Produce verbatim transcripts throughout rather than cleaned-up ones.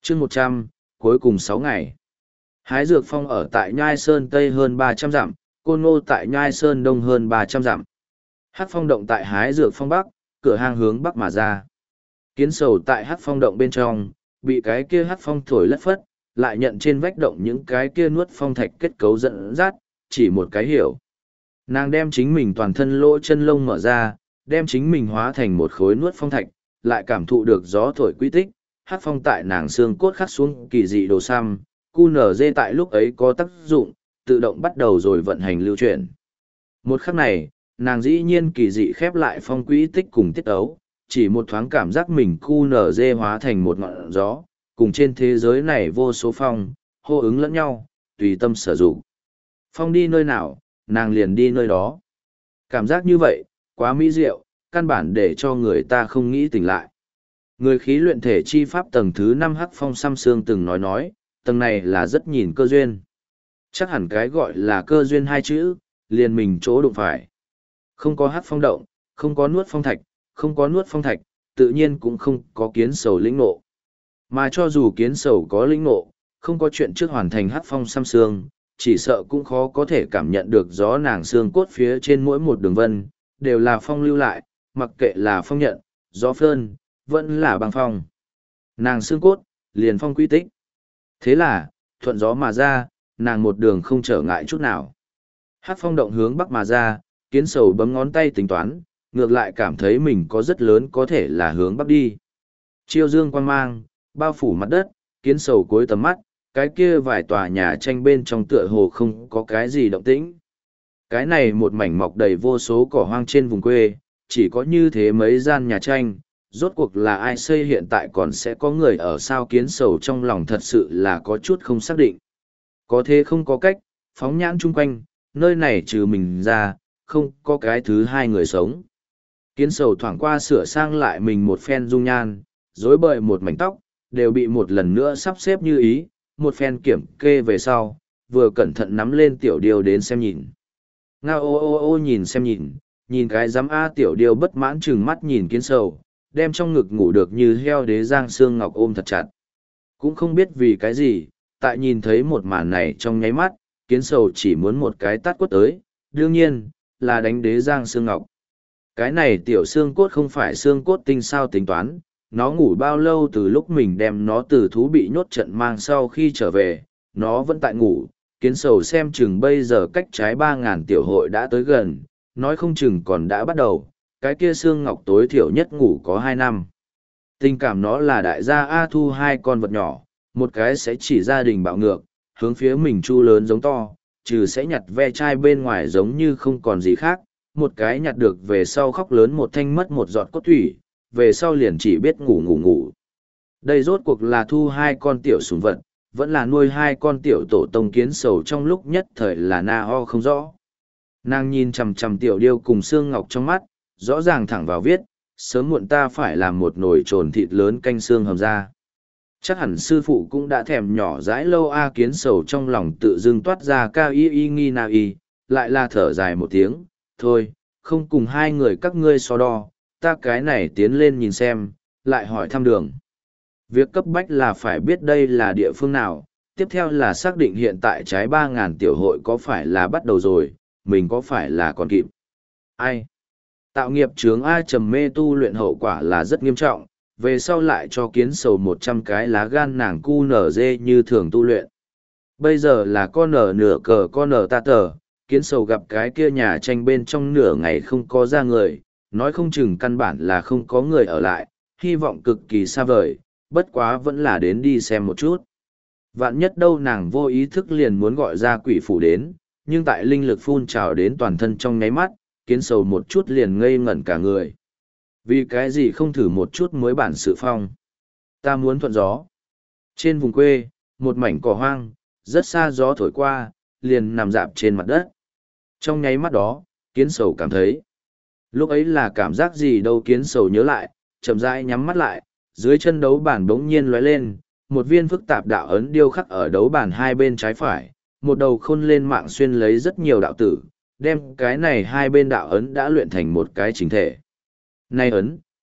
chương một trăm, cuối cùng sáu ngày. Hái dược phong ở tại Nhai Sơn Tây hơn ba trăm dặm, Côn Ngô tại Nhai Sơn Đông hơn ba trăm dặm. Hắc phong động tại Hái dược phong Bắc, cửa hang hướng Bắc mà ra. Kiến sầu tại Hắc phong động bên trong, bị cái kia Hắc phong thổi lất phất, lại nhận trên vách động những cái kia nuốt phong thạch kết cấu dẫn dắt, chỉ một cái hiểu. Nàng đem chính mình toàn thân lỗ chân lông mở ra, đem chính mình hóa thành một khối nuốt phong thạch, lại cảm thụ được gió thổi quy tích, Hắc phong tại nàng xương cốt khắc xuống kỳ dị đồ xăm, cu nở dê tại lúc ấy có tác dụng, tự động bắt đầu rồi vận hành lưu chuyển. Một khắc này, nàng dĩ nhiên kỳ dị khép lại phong quỹ tích cùng tiết ấu, chỉ một thoáng cảm giác mình cu nở dê hóa thành một ngọn gió, cùng trên thế giới này vô số phong, hô ứng lẫn nhau, tùy tâm sử dụng. Phong đi nơi nào, nàng liền đi nơi đó. Cảm giác như vậy, quá mỹ diệu, căn bản để cho người ta không nghĩ tỉnh lại. Người khí luyện thể chi pháp tầng thứ năm Hắc phong xăm xương từng nói nói, tầng này là rất nhìn cơ duyên. Chắc hẳn cái gọi là cơ duyên hai chữ, liền mình chỗ đụng phải. Không có Hắc phong động, không có nuốt phong thạch, không có nuốt phong thạch, tự nhiên cũng không có kiến sầu lĩnh ngộ. Mà cho dù kiến sầu có lĩnh ngộ, không có chuyện trước hoàn thành Hắc phong xăm xương, chỉ sợ cũng khó có thể cảm nhận được gió nàng xương cốt phía trên mỗi một đường vân, đều là phong lưu lại, mặc kệ là phong nhận, gió phơn, vẫn là băng phong. Nàng xương cốt, liền phong quy tích. Thế là, thuận gió mà ra, nàng một đường không trở ngại chút nào. Hắc phong động hướng bắc mà ra, kiến sầu bấm ngón tay tính toán, ngược lại cảm thấy mình có rất lớn có thể là hướng bắc đi. Chiêu dương quang mang, bao phủ mặt đất, kiến sầu cuối tầm mắt, cái kia vài tòa nhà tranh bên trong tựa hồ không có cái gì động tĩnh. Cái này một mảnh mọc đầy vô số cỏ hoang trên vùng quê, chỉ có như thế mấy gian nhà tranh, rốt cuộc là ai xây hiện tại còn sẽ có người ở sao kiến sầu trong lòng thật sự là có chút không xác định. Có thế không có cách, phóng nhãn chung quanh, nơi này trừ mình ra, không có cái thứ hai người sống. Kiến sầu thoảng qua sửa sang lại mình một phen dung nhan, rối bời một mảnh tóc, đều bị một lần nữa sắp xếp như ý, một phen kiểm kê về sau, vừa cẩn thận nắm lên tiểu điêu đến xem nhìn. Ngao ô ô ô nhìn xem nhìn, nhìn cái giám A tiểu điêu bất mãn chừng mắt nhìn kiến sầu, đem trong ngực ngủ được như heo đế giang xương ngọc ôm thật chặt. Cũng không biết vì cái gì, tại nhìn thấy một màn này trong nháy mắt, kiến sầu chỉ muốn một cái tát quất tới, đương nhiên, là đánh đế giang xương ngọc. Cái này tiểu xương cốt không phải xương cốt tinh sao tính toán, nó ngủ bao lâu từ lúc mình đem nó từ thú bị nhốt trận mang sau khi trở về, nó vẫn tại ngủ, kiến sầu xem chừng bây giờ cách trái ba ngàn tiểu hội đã tới gần, nói không chừng còn đã bắt đầu, cái kia xương ngọc tối thiểu nhất ngủ có hai năm. Tình cảm nó là đại gia A Thu hai con vật nhỏ, một cái sẽ chỉ gia đình bạo ngược, hướng phía mình chu lớn giống to, trừ sẽ nhặt ve chai bên ngoài giống như không còn gì khác, một cái nhặt được về sau khóc lớn một thanh mất một giọt cốt thủy, về sau liền chỉ biết ngủ ngủ ngủ. Đây rốt cuộc là Thu hai con tiểu sủng vật, vẫn là nuôi hai con tiểu tổ tông kiến sầu trong lúc nhất thời là na ho không rõ. Nàng nhìn chằm chằm tiểu điêu cùng xương ngọc trong mắt, rõ ràng thẳng vào viết, sớm muộn ta phải làm một nồi trồn thịt lớn canh xương hầm ra. Chắc hẳn sư phụ cũng đã thèm nhỏ dãi lâu a kiến sầu trong lòng tự dưng toát ra ca y y nghi na y, lại là thở dài một tiếng, thôi, không cùng hai người các ngươi so đo, ta cái này tiến lên nhìn xem, lại hỏi thăm đường. Việc cấp bách là phải biết đây là địa phương nào, tiếp theo là xác định hiện tại trái ba ngàn tiểu hội có phải là bắt đầu rồi, mình có phải là còn kịp. Ai? Tạo nghiệp chướng A trầm mê tu luyện hậu quả là rất nghiêm trọng, về sau lại cho kiến sầu một trăm cái lá gan nàng cu nở dê như thường tu luyện. Bây giờ là con nở nửa cờ con nở ta tờ, kiến sầu gặp cái kia nhà tranh bên trong nửa ngày không có ra người, nói không chừng căn bản là không có người ở lại, hy vọng cực kỳ xa vời, bất quá vẫn là đến đi xem một chút. Vạn nhất đâu nàng vô ý thức liền muốn gọi ra quỷ phủ đến, nhưng tại linh lực phun trào đến toàn thân trong nháy mắt, kiến sầu một chút liền ngây ngẩn cả người. Vì cái gì không thử một chút mới bản sự phong? Ta muốn thuận gió. Trên vùng quê, một mảnh cỏ hoang, rất xa gió thổi qua, liền nằm dạp trên mặt đất. Trong nháy mắt đó, kiến sầu cảm thấy. Lúc ấy là cảm giác gì đâu kiến sầu nhớ lại, chậm rãi nhắm mắt lại, dưới chân đấu bản bỗng nhiên lóe lên, một viên phức tạp đạo ấn điêu khắc ở đấu bản hai bên trái phải, một đầu khôn lên mạng xuyên lấy rất nhiều đạo tử, đem cái này hai bên đạo ấn đã luyện thành một cái chính thể. Này ấn,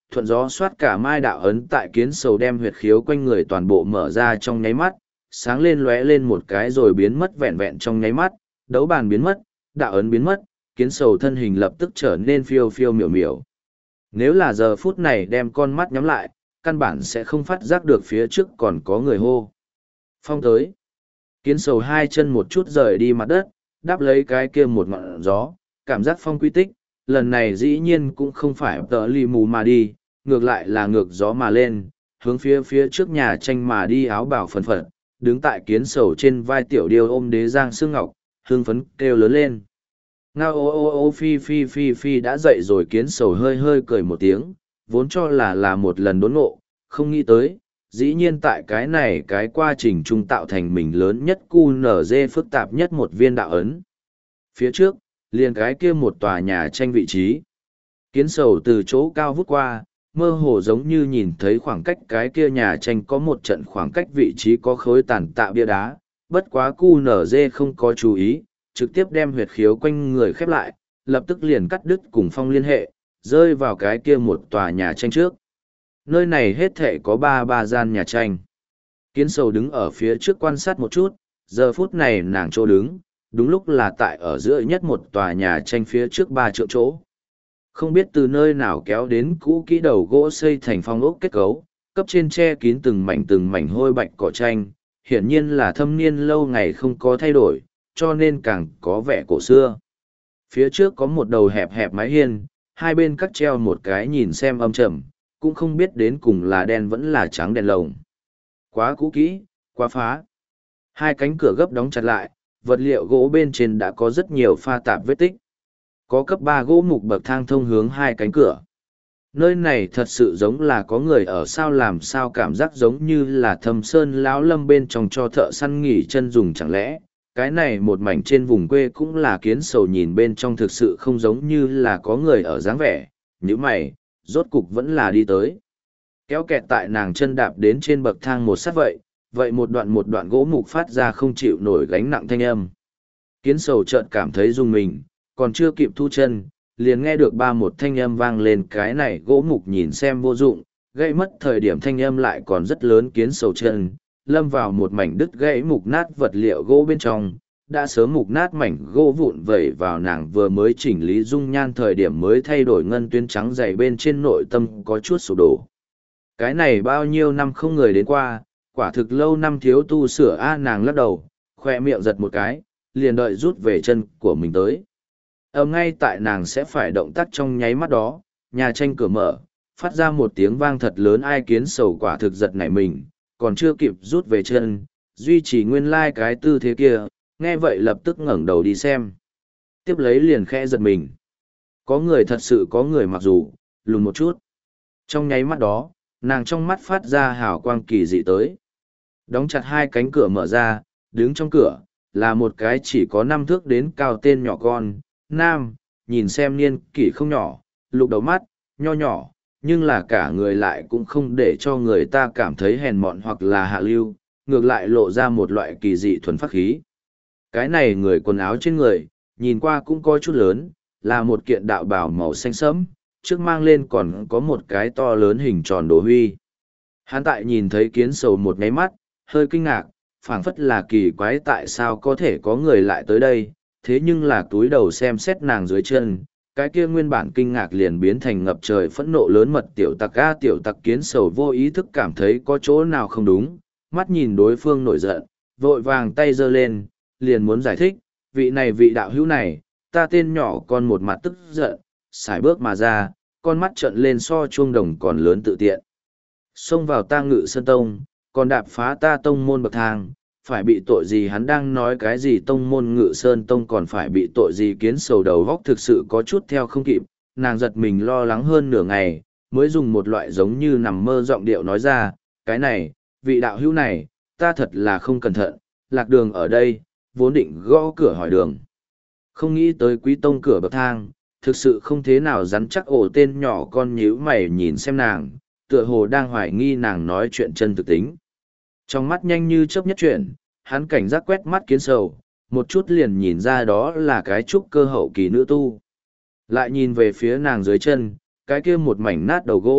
thuận gió xoát cả mai đạo ấn tại kiến sầu đem huyệt khiếu quanh người toàn bộ mở ra trong nháy mắt, sáng lên lóe lên một cái rồi biến mất vẹn vẹn trong nháy mắt, đấu bàn biến mất, đạo ấn biến mất, kiến sầu thân hình lập tức trở nên phiêu phiêu miểu miểu. Nếu là giờ phút này đem con mắt nhắm lại, căn bản sẽ không phát giác được phía trước còn có người hô. Phong tới. Kiến sầu hai chân một chút rời đi mặt đất, đáp lấy cái kia một ngọn gió, cảm giác phong quy tích, lần này dĩ nhiên cũng không phải tờ lì mù mà đi, ngược lại là ngược gió mà lên, hướng phía phía trước nhà tranh mà đi áo bào phần phật, đứng tại kiến sầu trên vai tiểu điêu ôm đế giang xương ngọc, hương phấn kêu lớn lên. Ngao ô ô ô phi phi phi phi đã dậy rồi kiến sầu hơi hơi cười một tiếng, vốn cho là là một lần đốn ngộ, không nghĩ tới, dĩ nhiên tại cái này cái quá trình trung tạo thành mình lớn nhất cu nở dê phức tạp nhất một viên đạo ấn. Phía trước, liền cái kia một tòa nhà tranh vị trí. Kiến sầu từ chỗ cao vút qua, mơ hồ giống như nhìn thấy khoảng cách cái kia nhà tranh có một trận khoảng cách vị trí có khối tàn tạ bia đá, bất quá cu nở dê không có chú ý, trực tiếp đem huyệt khiếu quanh người khép lại, lập tức liền cắt đứt cùng phong liên hệ, rơi vào cái kia một tòa nhà tranh trước. Nơi này hết thể có ba ba gian nhà tranh. Kiến sầu đứng ở phía trước quan sát một chút, giờ phút này nàng chỗ đứng, đúng lúc là tại ở giữa nhất một tòa nhà tranh phía trước ba triệu chỗ. Không biết từ nơi nào kéo đến cũ kỹ đầu gỗ xây thành phong ốc kết cấu, cấp trên che kín từng mảnh từng mảnh hôi bạch cỏ tranh, hiển nhiên là thâm niên lâu ngày không có thay đổi, cho nên càng có vẻ cổ xưa. Phía trước có một đầu hẹp hẹp mái hiên, hai bên cắt treo một cái nhìn xem âm trầm, cũng không biết đến cùng là đen vẫn là trắng đèn lồng. Quá cũ kỹ, quá phá. Hai cánh cửa gấp đóng chặt lại, vật liệu gỗ bên trên đã có rất nhiều pha tạp vết tích. Có cấp ba gỗ mục bậc thang thông hướng hai cánh cửa. Nơi này thật sự giống là có người ở sao làm sao cảm giác giống như là thâm sơn lão lâm bên trong cho thợ săn nghỉ chân dùng chẳng lẽ. Cái này một mảnh trên vùng quê cũng là kiến sầu nhìn bên trong thực sự không giống như là có người ở dáng vẻ, như mày, rốt cục vẫn là đi tới. Kéo kẹt tại nàng chân đạp đến trên bậc thang một sát vậy, vậy một đoạn một đoạn gỗ mục phát ra không chịu nổi gánh nặng thanh âm. Kiến sầu chợt cảm thấy rung mình, còn chưa kịp thu chân, liền nghe được ba một thanh âm vang lên cái này gỗ mục nhìn xem vô dụng, gây mất thời điểm thanh âm lại còn rất lớn kiến sầu chân, lâm vào một mảnh đứt gãy mục nát vật liệu gỗ bên trong, đã sớm mục nát mảnh gỗ vụn vẩy vào nàng vừa mới chỉnh lý dung nhan thời điểm mới thay đổi ngân tuyến trắng dày bên trên nội tâm có chút sụp đổ. Cái này bao nhiêu năm không người đến qua, quả thực lâu năm thiếu tu sửa a nàng lắc đầu, khoe miệng giật một cái, liền đợi rút về chân của mình tới. Ầm ngay tại nàng sẽ phải động tác trong nháy mắt đó, nhà tranh cửa mở, phát ra một tiếng vang thật lớn ai kiến sầu quả thực giật nảy mình, còn chưa kịp rút về chân, duy trì nguyên lai cái tư thế kia, nghe vậy lập tức ngẩng đầu đi xem. Tiếp lấy liền khẽ giật mình. Có người thật sự có người mặc dù, lùn một chút. Trong nháy mắt đó, nàng trong mắt phát ra hào quang kỳ dị tới. Đóng chặt hai cánh cửa mở ra, đứng trong cửa, là một cái chỉ có năm thước đến cao tên nhỏ con, nam, nhìn xem niên kỷ không nhỏ, lục đầu mắt, nho nhỏ, nhưng là cả người lại cũng không để cho người ta cảm thấy hèn mọn hoặc là hạ lưu, ngược lại lộ ra một loại kỳ dị thuần phát khí. Cái này người quần áo trên người, nhìn qua cũng coi chút lớn, là một kiện đạo bào màu xanh sẫm, trước mang lên còn có một cái to lớn hình tròn đồ huy. Hắn tại nhìn thấy kiến sầu một nháy mắt, hơi kinh ngạc, phảng phất là kỳ quái tại sao có thể có người lại tới đây, thế nhưng là túi đầu xem xét nàng dưới chân, cái kia nguyên bản kinh ngạc liền biến thành ngập trời phẫn nộ lớn mật tiểu tặc a tiểu tặc kiến sầu vô ý thức cảm thấy có chỗ nào không đúng, mắt nhìn đối phương nổi giận, vội vàng tay giơ lên, liền muốn giải thích, vị này vị đạo hữu này, ta tên nhỏ con một mặt tức giận, xài bước mà ra, con mắt trợn lên so chuông đồng còn lớn tự tiện. Xông vào ta ngự sơn tông, còn đạp phá ta tông môn bậc thang, phải bị tội gì hắn đang nói cái gì tông môn ngự sơn tông còn phải bị tội gì kiến sầu đầu góc thực sự có chút theo không kịp, nàng giật mình lo lắng hơn nửa ngày, mới dùng một loại giống như nằm mơ giọng điệu nói ra, cái này, vị đạo hữu này, ta thật là không cẩn thận, lạc đường ở đây, vốn định gõ cửa hỏi đường. Không nghĩ tới quý tông cửa bậc thang, thực sự không thế nào rắn chắc ổ tên nhỏ con nhíu mày nhìn xem nàng, tựa hồ đang hoài nghi nàng nói chuyện chân thực tính. Trong mắt nhanh như chớp nhất chuyển, hắn cảnh giác quét mắt kiến sầu, một chút liền nhìn ra đó là cái trúc cơ hậu kỳ nữ tu. Lại nhìn về phía nàng dưới chân, cái kia một mảnh nát đầu gỗ,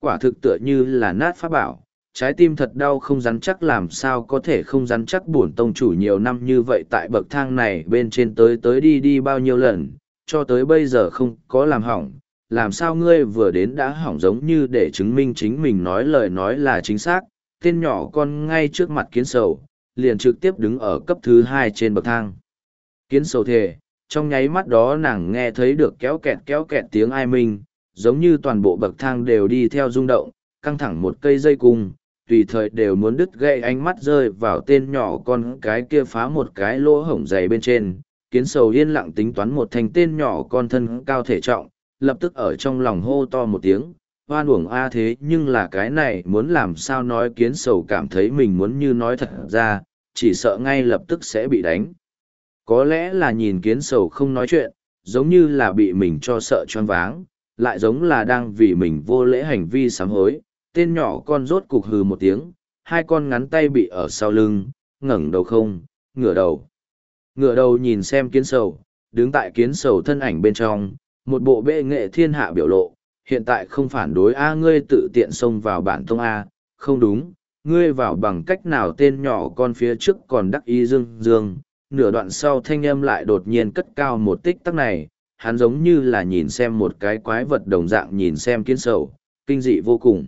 Quả thực tựa như là nát pháp bảo, trái tim thật đau không rắn chắc, làm sao có thể không rắn chắc. Bổn tông chủ nhiều năm như vậy tại bậc thang này bên trên tới tới đi đi bao nhiêu lần, cho tới bây giờ không có làm hỏng. Làm sao ngươi vừa đến đã hỏng, giống như để chứng minh chính mình nói lời nói là chính xác. Tên nhỏ con ngay trước mặt Kiến Sầu, liền trực tiếp đứng ở cấp thứ hai trên bậc thang. Kiến Sầu thề, trong nháy mắt đó nàng nghe thấy được kéo kẹt kéo kẹt tiếng ai minh, giống như toàn bộ bậc thang đều đi theo rung động, căng thẳng một cây dây cung, tùy thời đều muốn đứt gãy. Ánh mắt rơi vào tên nhỏ con cái kia phá một cái lỗ hổng dày bên trên. Kiến Sầu yên lặng tính toán một thành tên nhỏ con thân cao thể trọng, lập tức ở trong lòng hô to một tiếng, hoan uổng a. Thế nhưng là cái này muốn làm sao nói, Kiến Sầu cảm thấy mình muốn như nói thật ra, chỉ sợ ngay lập tức sẽ bị đánh. Có lẽ là nhìn Kiến Sầu không nói chuyện, giống như là bị mình cho sợ choáng váng, lại giống là đang vì mình vô lễ hành vi sám hối. Tên nhỏ con rốt cục hừ một tiếng, hai con ngắn tay bị ở sau lưng, ngẩng đầu không, ngửa đầu. Ngửa đầu nhìn xem Kiến Sầu, đứng tại Kiến Sầu thân ảnh bên trong, một bộ bệ nghệ thiên hạ biểu lộ. Hiện tại không phản đối a, ngươi tự tiện xông vào bản tông a, không đúng, ngươi vào bằng cách nào? Tên nhỏ con phía trước còn đắc ý dương dương, nửa đoạn sau thanh âm lại đột nhiên cất cao một tích tắc này, hắn giống như là nhìn xem một cái quái vật đồng dạng nhìn xem Kiến Sầu, kinh dị vô cùng.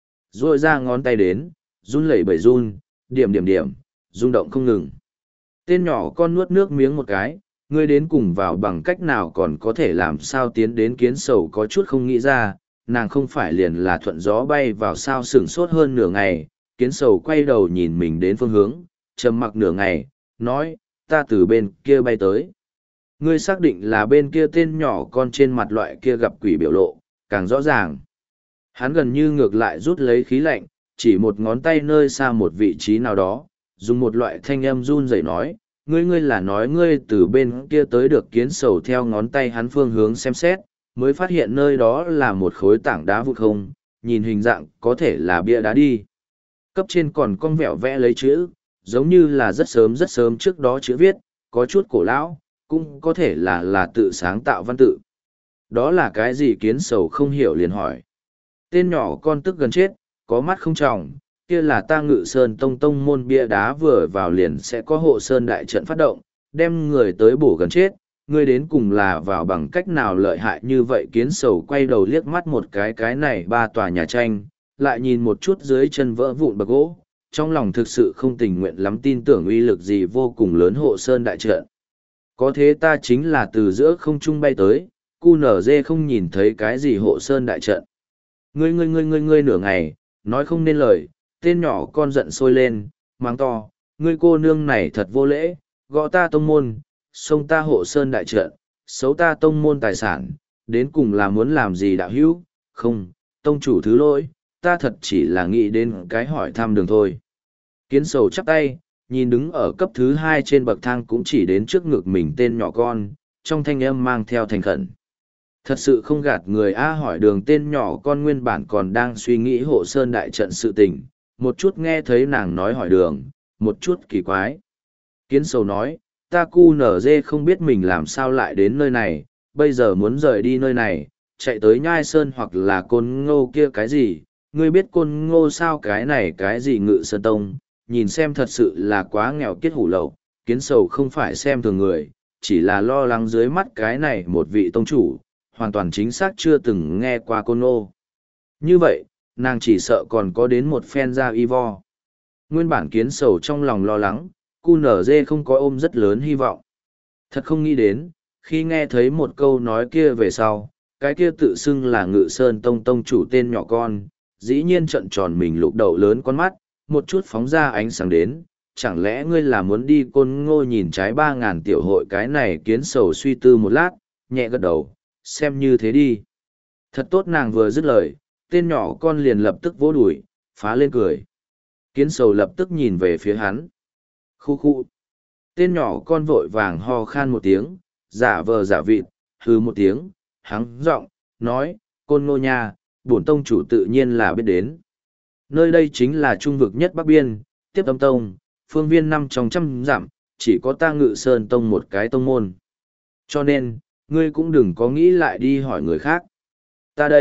Rồi ra ngón tay đến, run lẩy bẩy run, điểm điểm điểm, rung động không ngừng. Tên nhỏ con nuốt nước miếng một cái, ngươi đến cùng vào bằng cách nào, còn có thể làm sao tiến đến? Kiến Sầu có chút không nghĩ ra, nàng không phải liền là thuận gió bay vào sao? Sửng sốt hơn nửa ngày, Kiến Sầu quay đầu nhìn mình đến phương hướng, trầm mặc nửa ngày, nói, ta từ bên kia bay tới. Ngươi xác định là bên kia? Tên nhỏ con trên mặt loại kia gặp quỷ biểu lộ, càng rõ ràng. Hắn gần như ngược lại rút lấy khí lạnh, chỉ một ngón tay nơi xa một vị trí nào đó, dùng một loại thanh âm run rẩy nói, ngươi ngươi là nói ngươi từ bên kia tới được? Kiến Sầu theo ngón tay hắn phương hướng xem xét, mới phát hiện nơi đó là một khối tảng đá vụt không, nhìn hình dạng có thể là bia đá đi. Cấp trên còn cong vẹo vẽ lấy chữ, giống như là rất sớm rất sớm trước đó chữ viết, có chút cổ lão, cũng có thể là là tự sáng tạo văn tự. Đó là cái gì? Kiến Sầu không hiểu liền hỏi. Tên nhỏ con tức gần chết, có mắt không tròng, kia là ta Ngự Sơn Tông tông môn bia đá, vừa vào liền sẽ có hộ sơn đại trận phát động, đem người tới bổ gần chết. Ngươi đến cùng là vào bằng cách nào lợi hại như vậy? Kiến Sầu quay đầu liếc mắt một cái cái này ba tòa nhà tranh, lại nhìn một chút dưới chân vỡ vụn bậc gỗ, trong lòng thực sự không tình nguyện lắm tin tưởng uy lực gì vô cùng lớn hộ sơn đại trận. Có thế ta chính là từ giữa không trung bay tới, cu nở dê không nhìn thấy cái gì hộ sơn đại trận. Ngươi ngươi ngươi ngươi ngươi nửa ngày, nói không nên lời. Tên nhỏ con giận sôi lên, mắng to, ngươi cô nương này thật vô lễ, gõ ta tông môn, xông ta hộ sơn đại trận, xấu ta tông môn tài sản, đến cùng là muốn làm gì đạo hữu? Không, tông chủ thứ lỗi, ta thật chỉ là nghĩ đến cái hỏi thăm đường thôi. Kiến Sầu chắp tay, nhìn đứng ở cấp thứ hai trên bậc thang cũng chỉ đến trước ngực mình tên nhỏ con, trong thanh âm mang theo thành khẩn. Thật sự không gạt người a. Hỏi đường tên nhỏ con nguyên bản còn đang suy nghĩ hộ sơn đại trận sự tình, một chút nghe thấy nàng nói hỏi đường, một chút kỳ quái. Kiến Sầu nói, ta cu nở dê không biết mình làm sao lại đến nơi này, bây giờ muốn rời đi nơi này, chạy tới Nhai Sơn hoặc là Côn Ngô kia cái gì, ngươi biết Côn Ngô sao? Cái này cái gì Ngự Sơn Tông, nhìn xem thật sự là quá nghèo kiết hủ lậu. Kiến Sầu không phải xem thường người, chỉ là lo lắng dưới mắt cái này một vị tông chủ, hoàn toàn chính xác chưa từng nghe qua Côn Ngô. Như vậy, nàng chỉ sợ còn có đến một phen ra y vo. Nguyên bản Kiến Sầu trong lòng lo lắng, cu nở dê không có ôm rất lớn hy vọng. Thật không nghĩ đến, khi nghe thấy một câu nói kia về sau, cái kia tự xưng là Ngự Sơn Tông tông chủ tên nhỏ con, dĩ nhiên trợn tròn mình lục đầu lớn con mắt, một chút phóng ra ánh sáng đến. Chẳng lẽ ngươi là muốn đi Côn Ngô nhìn trái ba ngàn tiểu hội? Cái này Kiến Sầu suy tư một lát, nhẹ gật đầu, xem như thế đi. Thật tốt. Nàng vừa dứt lời, tên nhỏ con liền lập tức vỗ đùi, phá lên cười. Kiến Sầu lập tức nhìn về phía hắn. Khu khu. Tên nhỏ con vội vàng ho khan một tiếng, giả vờ giả vịt, hừ một tiếng, hắng giọng nói, Côn Ngô nha, bổn tông chủ tự nhiên là biết đến. Nơi đây chính là trung vực nhất Bắc Biên, tiếp tâm tông, phương viên năm trong trăm dặm, chỉ có ta Ngự Sơn Tông một cái tông môn. Cho nên, ngươi cũng đừng có nghĩ lại đi hỏi người khác. Ta đây,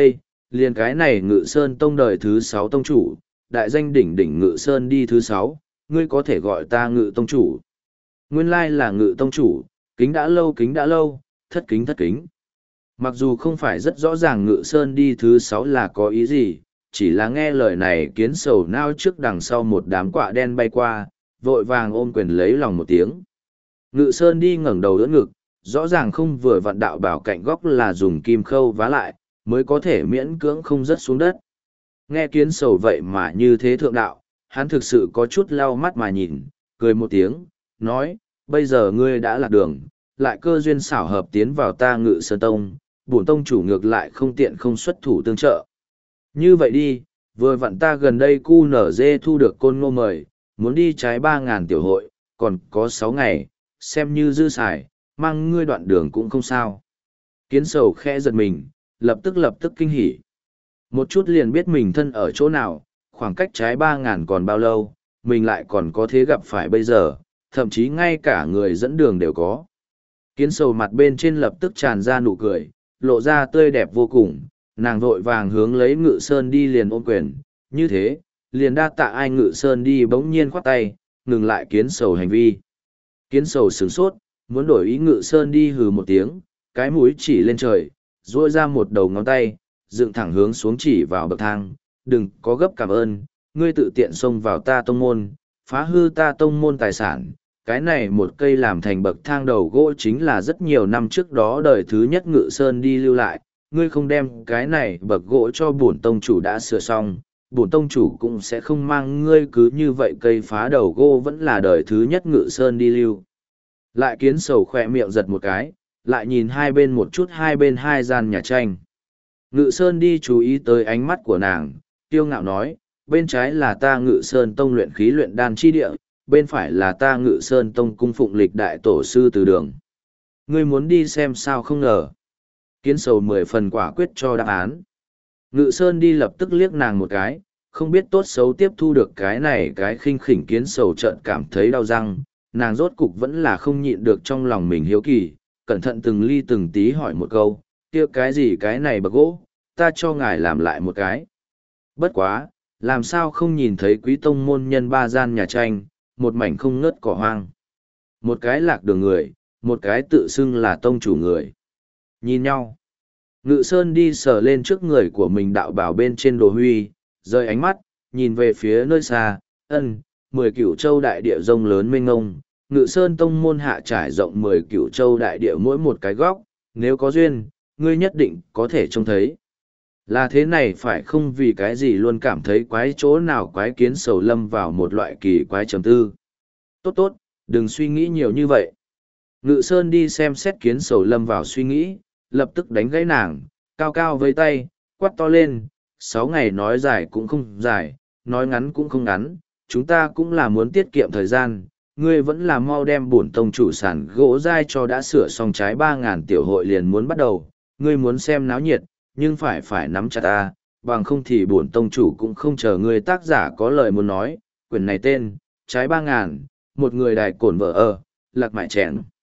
Liền cái này Ngự Sơn Tông đời thứ sáu tông chủ, đại danh đỉnh đỉnh Ngự Sơn đi thứ sáu, ngươi có thể gọi ta Ngự Tông chủ. Nguyên lai là Ngự Tông chủ, kính đã lâu kính đã lâu, thất kính thất kính. Mặc dù không phải rất rõ ràng Ngự Sơn đi thứ sáu là có ý gì, chỉ là nghe lời này kiến sầu nao trước đằng sau một đám quạ đen bay qua, vội vàng ôm quyền lấy lòng một tiếng. Ngự Sơn đi ngẩng đầu đỡ ngực, rõ ràng không vừa vặn đạo bảo cạnh góc là dùng kim khâu vá lại, mới có thể miễn cưỡng không rớt xuống đất. Nghe kiến sầu vậy mà như thế thượng đạo, hắn thực sự có chút lau mắt mà nhìn, cười một tiếng, nói, bây giờ ngươi đã lạc đường, lại cơ duyên xảo hợp tiến vào ta Ngự Sơn Tông, bổn tông chủ ngược lại không tiện không xuất thủ tương trợ. Như vậy đi, vừa vặn ta gần đây cu nở dê thu được côn ngô mời, muốn đi trái ba ngàn tiểu hội, còn có sáu ngày, xem như dư xài, mang ngươi đoạn đường cũng không sao. Kiến sầu khẽ giật mình, lập tức lập tức kinh hỉ. Một chút liền biết mình thân ở chỗ nào, khoảng cách trái ba ngàn còn bao lâu, mình lại còn có thế gặp phải bây giờ, thậm chí ngay cả người dẫn đường đều có. Kiến sầu mặt bên trên lập tức tràn ra nụ cười, lộ ra tươi đẹp vô cùng, nàng vội vàng hướng lấy Ngự Sơn đi liền ôm quyền, như thế, liền đa tạ ai Ngự Sơn đi bỗng nhiên khoát tay, ngừng lại kiến sầu hành vi. Kiến sầu sửng sốt, muốn đổi ý Ngự Sơn đi hừ một tiếng, cái mũi chỉ lên trời, duỗi ra một đầu ngón tay, dựng thẳng hướng xuống chỉ vào bậc thang, đừng có gấp cảm ơn, ngươi tự tiện xông vào ta tông môn, phá hư ta tông môn tài sản. Cái này một cây làm thành bậc thang đầu gỗ chính là rất nhiều năm trước đó đời thứ nhất Ngự Sơn đi lưu lại, ngươi không đem cái này bậc gỗ cho bổn tông chủ đã sửa xong, bổn tông chủ cũng sẽ không mang ngươi cứ như vậy cây phá đầu gỗ vẫn là đời thứ nhất Ngự Sơn đi lưu. Lại kiến sầu khỏe miệng giật một cái, lại nhìn hai bên một chút hai bên hai gian nhà tranh. Ngự Sơn đi chú ý tới ánh mắt của nàng, tiêu ngạo nói, bên trái là ta Ngự Sơn Tông luyện khí luyện đan chi địa, bên phải là ta Ngự Sơn Tông cung phụng lịch đại tổ sư từ đường. Ngươi muốn đi xem sao không ngờ. Kiến sầu mười phần quả quyết cho đáp án. Ngự Sơn đi lập tức liếc nàng một cái, không biết tốt xấu tiếp thu được cái này cái khinh khỉnh kiến sầu trợn cảm thấy đau răng, nàng rốt cục vẫn là không nhịn được trong lòng mình hiếu kỳ, cẩn thận từng ly từng tí hỏi một câu, kia cái gì cái này bậc gỗ, ta cho ngài làm lại một cái. Bất quá, làm sao không nhìn thấy quý tông môn nhân ba gian nhà tranh, một mảnh không ngớt cỏ hoang. Một cái lạc đường người, một cái tự xưng là tông chủ người. Nhìn nhau. Ngự Sơn đi sờ lên trước người của mình đạo bảo bên trên đồ huy, rời ánh mắt, nhìn về phía nơi xa, ân, mười cửu châu đại địa rông lớn mênh ngông. Ngự Sơn tông môn hạ trải rộng mười cửu châu đại địa mỗi một cái góc, nếu có duyên, ngươi nhất định có thể trông thấy. Là thế này phải không vì cái gì luôn cảm thấy quái chỗ nào quái kiến sầu lâm vào một loại kỳ quái trầm tư. Tốt tốt, đừng suy nghĩ nhiều như vậy. Ngự Sơn đi xem xét kiến sầu lâm vào suy nghĩ, lập tức đánh gãy nàng, cao cao với tay, quát to lên, sáu ngày nói dài cũng không dài, nói ngắn cũng không ngắn, chúng ta cũng là muốn tiết kiệm thời gian, ngươi vẫn là mau đem bổn tông chủ sản gỗ dai cho đã sửa xong trái ba ngàn tiểu hội liền muốn bắt đầu, ngươi muốn xem náo nhiệt, nhưng phải phải nắm chặt ta, bằng không thì bổn tông chủ cũng không chờ ngươi tác giả có lời muốn nói, quyển này tên, trái ba ngàn, một người đài cổn vợ ở, lạc mại chèn.